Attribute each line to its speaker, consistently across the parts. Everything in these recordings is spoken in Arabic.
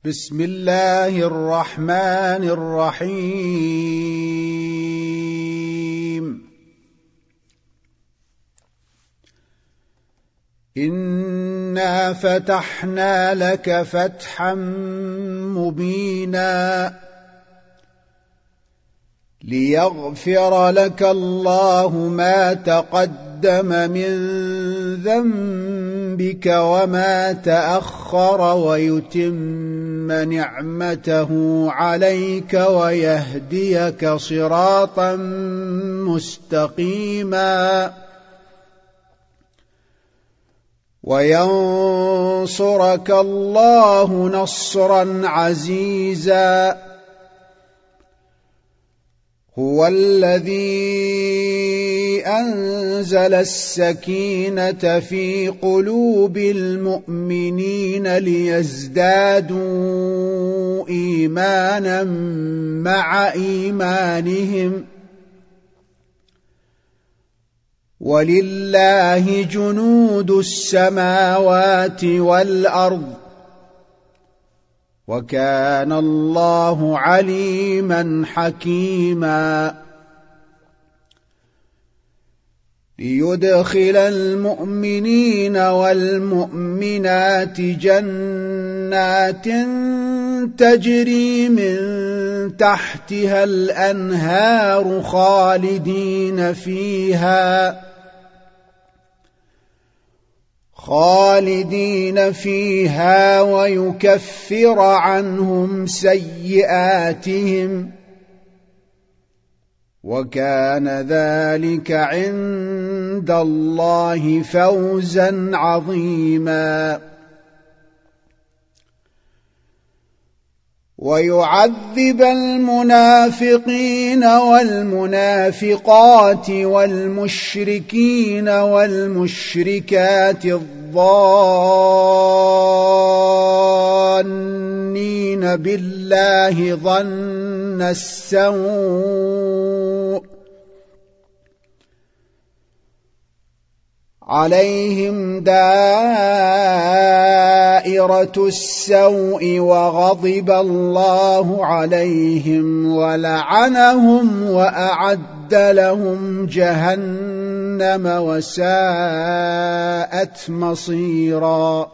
Speaker 1: بسم الله الرحمن الرحيم. إنا فتحنا لك فتحا مبينا ليغفر لك الله ما تقدم من ذنبك وما تأخر ويتم نعمته عليك ويهديك صراطا مستقيما وينصرك الله نصرا عزيزا. هو الذي أنزل السكينة في قلوب المؤمنين ليزدادوا إيمانا مع إيمانهم ولله جنود السماوات والأرض وكان الله عليما حكيما. ليدخل المؤمنين والمؤمنات جنات تجري من تحتها الأنهار خالدين فيها ويكفر عنهم سيئاتهم وكان ذلك عند الله فوزا عظيما. ويعذب المنافقين والمنافقات والمشركين والمشركات الظانين بالله ظن السوء عليهم دائرة السوء وغضب الله عليهم ولعنهم وأعد لهم جهنم وساءت مصيرا.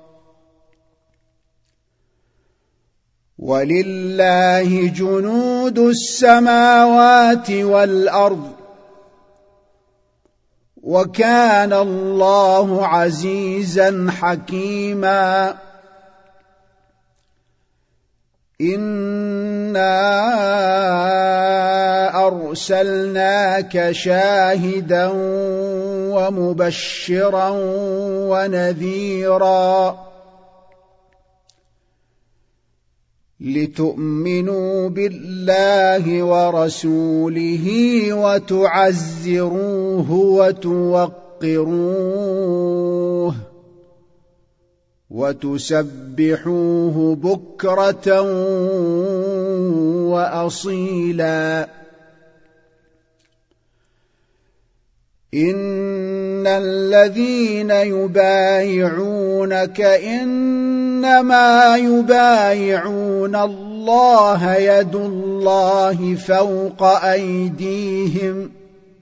Speaker 1: ولله جنود السماوات والأرض وكان الله عزيزا حكيما. إنا أرسلناك شاهدا ومبشرا ونذيرا لتؤمنوا بالله ورسوله وتعزروه وتوقروه وتسبحوه بكرة وأصيلا. إن الذين يبايعونك إنما يبايعون الله يد الله فوق أيديهم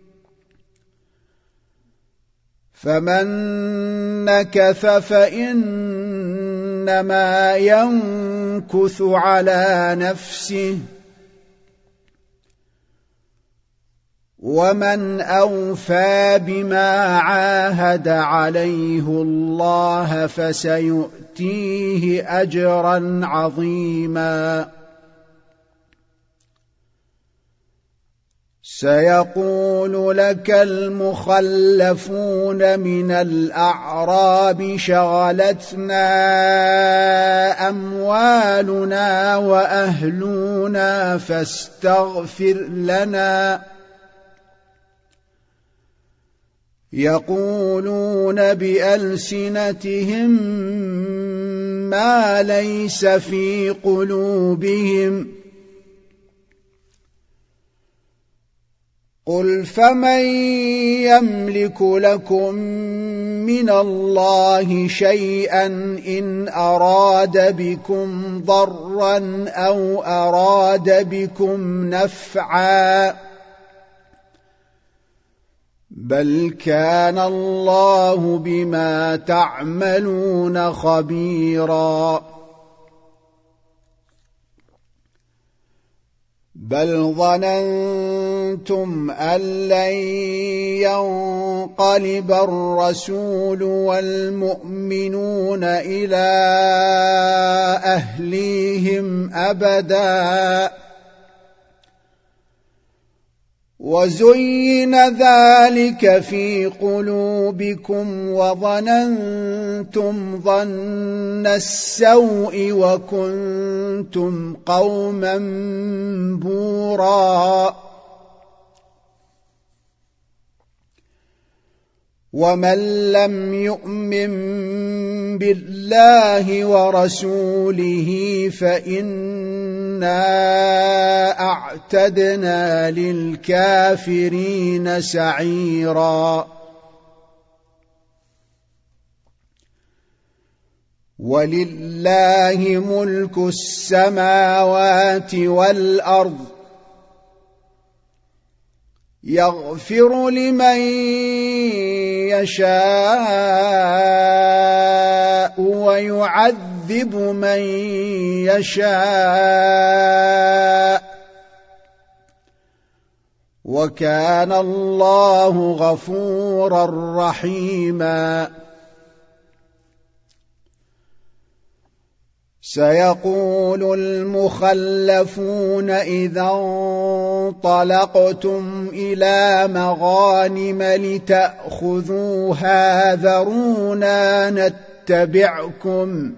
Speaker 1: فمن نكث فإنما ينكث على نفسه ومن أوفى بما عاهد عليه الله فسيؤتيه أجرا عظيما. سيقول لك المخلفون من الأعراب شغلتنا أموالنا وأهلنا فاستغفر لنا. يقولون بألسنتهم ما ليس في قلوبهم قل فمن يملك لكم من الله شيئا إن أراد بكم ضرا أو أراد بكم نفعا بل كان الله بما تعملون خبيرا بل ظننتم أن لن ينقلب الرسول والمؤمنون إلى أهليهم أبدا وزين ذلك في قلوبكم وظننتم ظن السوء وكنتم قوما بورا ومن لم يؤمن بالله ورسوله فإنا أعتدنا للكافرين سعيرا ولله ملك السماوات والأرض يغفر لمن يشاء ويعذب من يشاء وكان الله غفورا رحيما سيقول المخلفون إذا انطلقتم إلى مغانم لتأخذوها ذرونا نتبعكم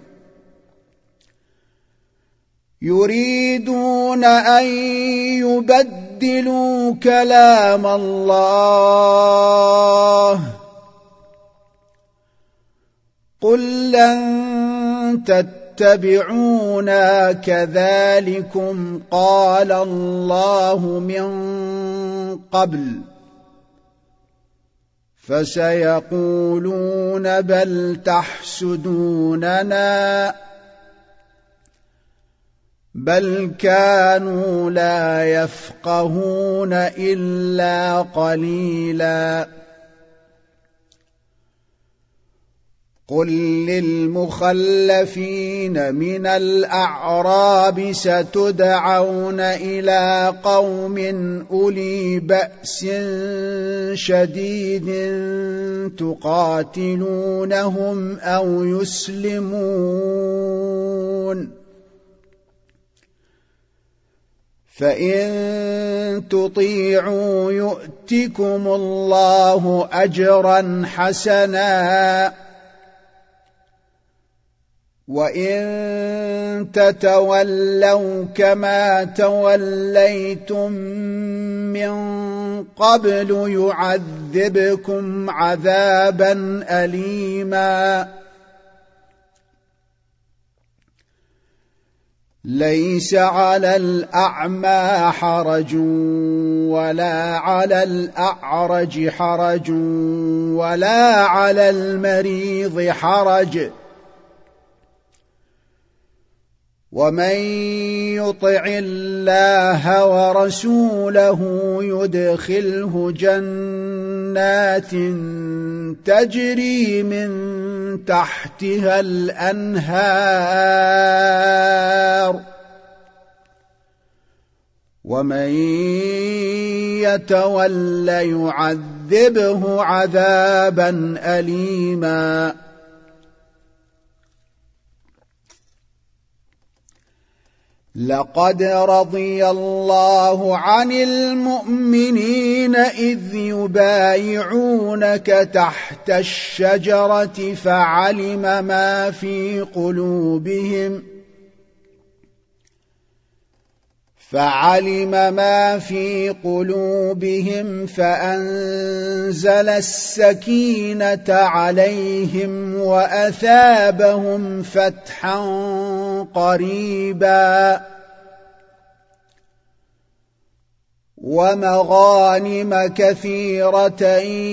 Speaker 1: يريدون أن يبدلوا كلام الله قل لن تتبعونا كذلكم قال الله من قبل فسيقولون بل تحسدوننا بل كانوا لا يفقهون إلا قليلا قل للمخلفين من الأعراب ستدعون إلى قوم أولي بأس شديد تقاتلونهم أو يسلمون فإن تطيعوا يؤتكم الله أجرا حسنا وإن تتولوا كما توليتم من قبل يعذبكم عذابا أليما ليس على الأعمى حرج ولا على الأعرج حرج ولا على المريض حرج ومن يطع الله ورسوله يدخله جنات تجري من تحتها الأنهار ومن يتول يعذبه عذابا أليما لقد رضي الله عن المؤمنين إذ يبايعونك تحت الشجرة فعلم ما في قلوبهم فأنزل السكينة عليهم وأثابهم فتحا قريبا ومغانم كثيرة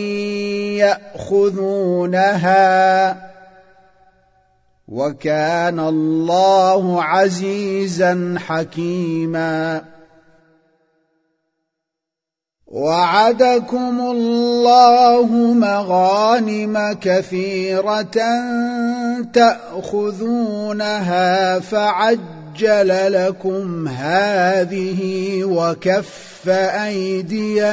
Speaker 1: يأخذونها وكان الله عزيزا حكيما وعدكم الله مغانم كثيرة تأخذونها فعجل لكم هذه وكف أيدي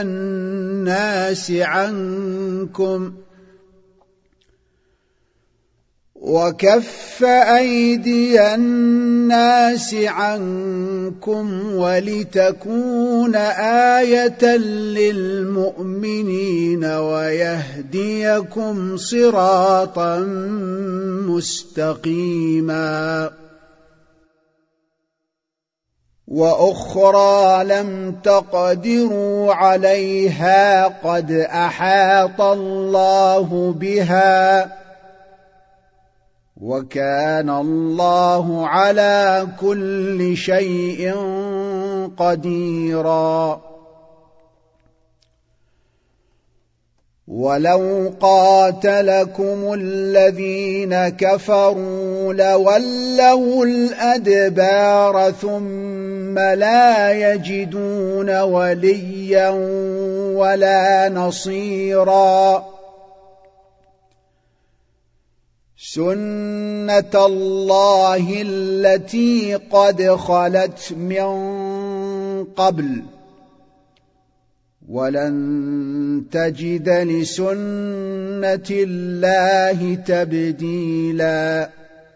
Speaker 1: الناس عنكم ولتكون آية للمؤمنين ويهديكم صراطا مستقيما وأخرى لم تقدروا عليها قد أحاط الله بها وكان الله على كل شيء قديرا ولو قاتلكم الذين كفروا لولوا الأدبار ثم لا يجدون وليا ولا نصيرا سنة الله التي قد خلت من قبل ولن تجد لسنة الله تبديلا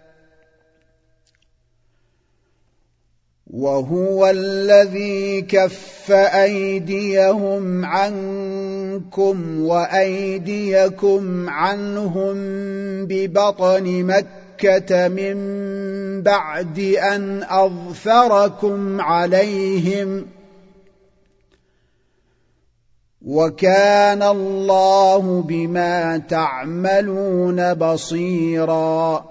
Speaker 1: وهو الذي كف أيديهم عنكم وأيديكم عنهم ببطن مكة من بعد أن أظفركم عليهم وكان الله بما تعملون بصيرا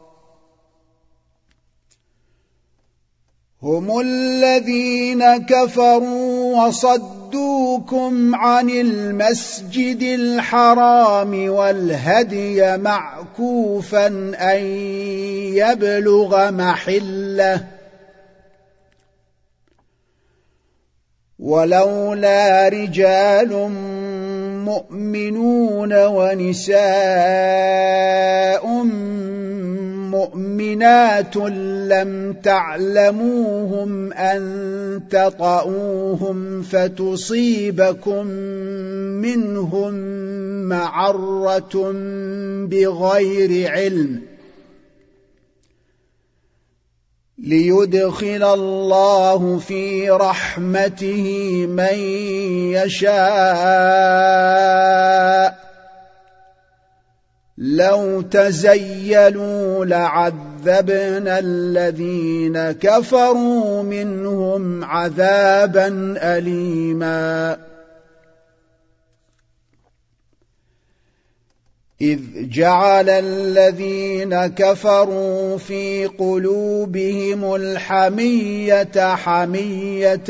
Speaker 1: هم الذين كفروا وصدوكم عن المسجد الحرام والهدي معكوفا أن يبلغ محله ولولا رجال مؤمنون ونساء مؤمنات لم تعلموهم أن تطؤوهم فتصيبكم منهم معرة بغير علم ليدخل الله في رحمته من يشاء لو تزيلوا لعذبنا الذين كفروا منهم عذابا أليما إذ جعل الذين كفروا في قلوبهم الحمية حمية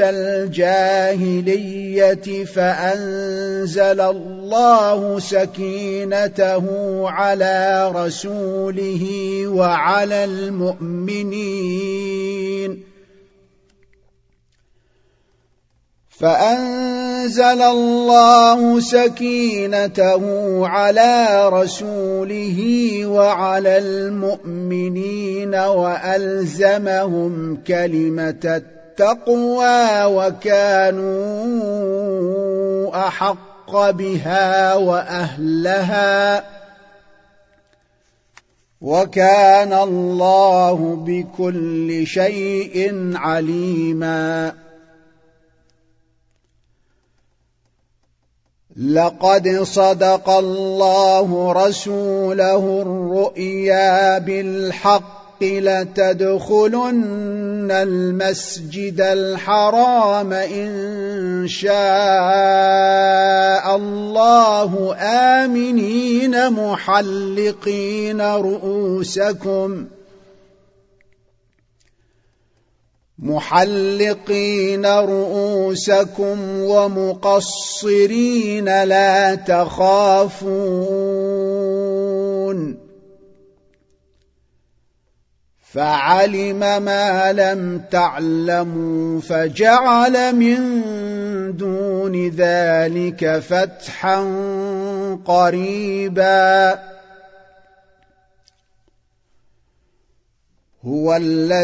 Speaker 1: الجاهلية فأنزل الله سكينته على رسوله وعلى المؤمنين فأنزل الله سكينته على رسوله وعلى المؤمنين وألزمهم كلمة التقوى وكانوا أحق بها وأهلها وكان الله بكل شيء عليما لقد صدق الله رسوله الرؤيا بالحق لتدخلن المسجد الحرام إن شاء الله آمنين محلقين رؤوسكم محلقين رؤوسكم ومقصرين لا تخافون فعلم ما لم تعلموا فجعل من دون ذلك فتحا قريبا هو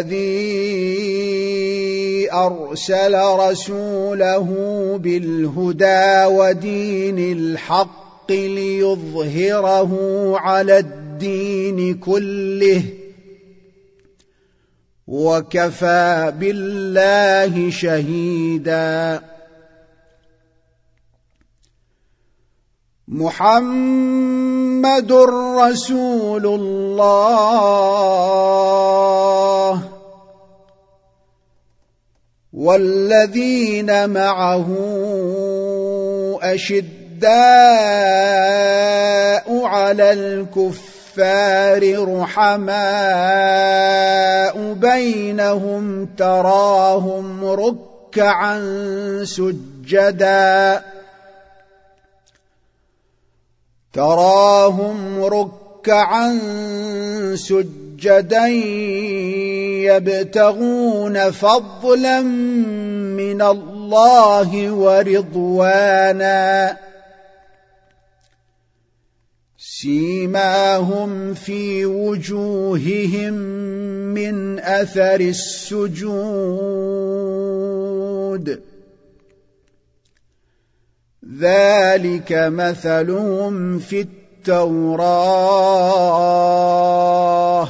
Speaker 1: الذي أرسل رسوله بالهدى ودين الحق ليظهره على الدين كله وكفى بالله شهيدا محمد رسول الله والذين معه أشداء على الكفار رحماء بينهم تراهم ركعا سجدا يبتغون فضلا من الله ورضوانا سيماهم في وجوههم من أثر السجود ذلك مثلهم في التوراة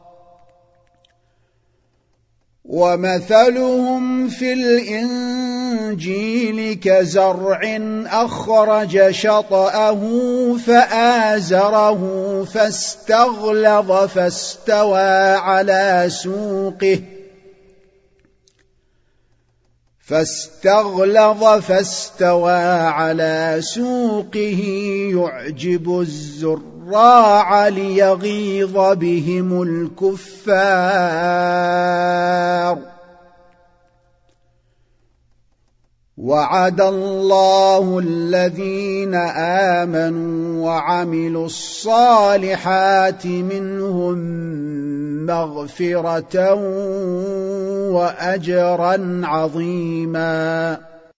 Speaker 1: ومثلهم في الإنجيل كزرع أخرج شطأه فآزره فاستغلظ فاستوى على سوقه يعجب الزراع ليغيظ بهم الكفار وعد الله الذين آمنوا وعملوا الصالحات منهم مغفرة وأجرا عظيما